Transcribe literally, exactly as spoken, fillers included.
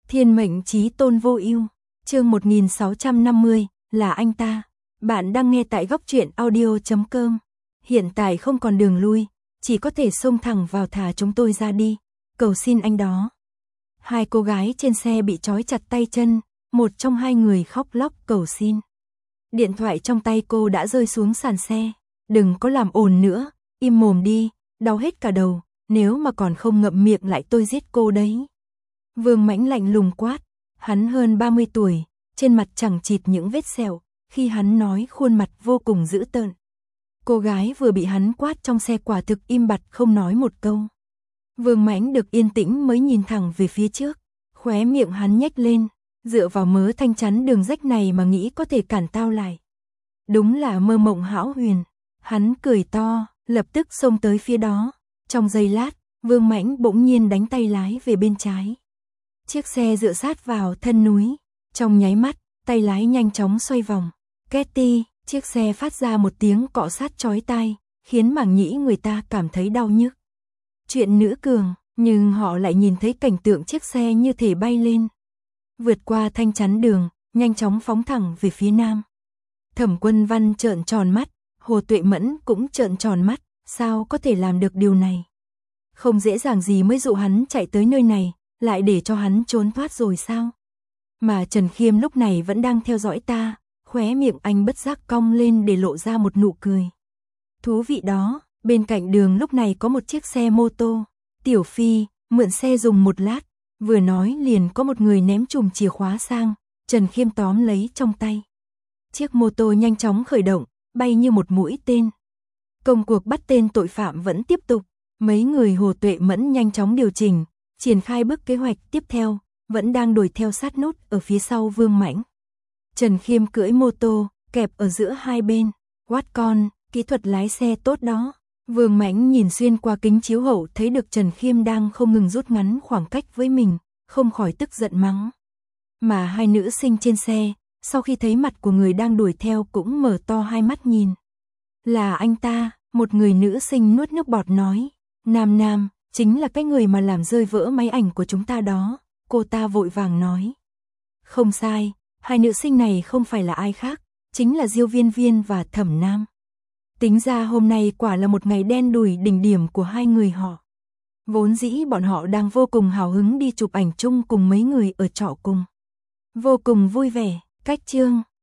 Thiên mệnh chí tôn vô ưu, chương một nghìn sáu trăm năm mươi, là anh ta. Bạn đang nghe tại góc truyện audio chấm com. Hiện tại không còn đường lui, chỉ có thể xông thẳng vào thả chúng tôi ra đi. Cầu xin anh đó. Hai cô gái trên xe bị trói chặt tay chân, một trong hai người khóc lóc cầu xin. Điện thoại trong tay cô đã rơi xuống sàn xe. Đừng có làm ồn nữa, im mồm đi, đau hết cả đầu, nếu mà còn không ngậm miệng lại tôi giết cô đấy. Vương Mãnh lạnh lùng quát, hắn hơn ba mươi tuổi, trên mặt chẳng chịt những vết sẹo, khi hắn nói khuôn mặt vô cùng dữ tợn. Cô gái vừa bị hắn quát trong xe quả thực im bặt không nói một câu. Vương Mãnh được yên tĩnh mới nhìn thẳng về phía trước, khóe miệng hắn nhếch lên, dựa vào mớ thanh chắn đường rách này mà nghĩ có thể cản tao lại. Đúng là mơ mộng hão huyền. Hắn cười to, lập tức xông tới phía đó. Trong giây lát, Vương Mãnh bỗng nhiên đánh tay lái về bên trái. Chiếc xe dựa sát vào thân núi. Trong nháy mắt, tay lái nhanh chóng xoay vòng. Ketty, chiếc xe phát ra một tiếng cọ sát chói tai, khiến màng nhĩ người ta cảm thấy đau nhức. Chuyện nữ cường, nhưng họ lại nhìn thấy cảnh tượng chiếc xe như thể bay lên. Vượt qua thanh chắn đường, nhanh chóng phóng thẳng về phía nam. Thẩm Quân Văn trợn tròn mắt, Hồ Tuệ Mẫn cũng trợn tròn mắt, sao có thể làm được điều này? Không dễ dàng gì mới dụ hắn chạy tới nơi này, lại để cho hắn trốn thoát rồi sao? Mà Trần Khiêm lúc này vẫn đang theo dõi ta, khóe miệng anh bất giác cong lên để lộ ra một nụ cười. Thú vị đó, bên cạnh đường lúc này có một chiếc xe mô tô. Tiểu Phi, mượn xe dùng một lát, vừa nói liền có một người ném chùm chìa khóa sang, Trần Khiêm tóm lấy trong tay. Chiếc mô tô nhanh chóng khởi động, bay như một mũi tên. Công cuộc bắt tên tội phạm vẫn tiếp tục, mấy người Hồ Tuệ Mẫn nhanh chóng điều chỉnh, triển khai bước kế hoạch tiếp theo, vẫn đang đuổi theo sát nút ở phía sau Vương Mãnh. Trần Khiêm cưỡi mô tô, kẹp ở giữa hai bên, quát con, kỹ thuật lái xe tốt đó. Vương Mãnh nhìn xuyên qua kính chiếu hậu thấy được Trần Khiêm đang không ngừng rút ngắn khoảng cách với mình, không khỏi tức giận mắng. Mà hai nữ sinh trên xe, sau khi thấy mặt của người đang đuổi theo cũng mở to hai mắt nhìn. Là anh ta, một người nữ sinh nuốt nước bọt nói. Nam Nam, chính là cái người mà làm rơi vỡ máy ảnh của chúng ta đó, cô ta vội vàng nói. Không sai, hai nữ sinh này không phải là ai khác, chính là Diêu Viên Viên và Thẩm Nam. Tính ra hôm nay quả là một ngày đen đủi đỉnh điểm của hai người họ. Vốn dĩ bọn họ đang vô cùng hào hứng đi chụp ảnh chung cùng mấy người ở trọ cùng. Vô cùng vui vẻ, cách chương.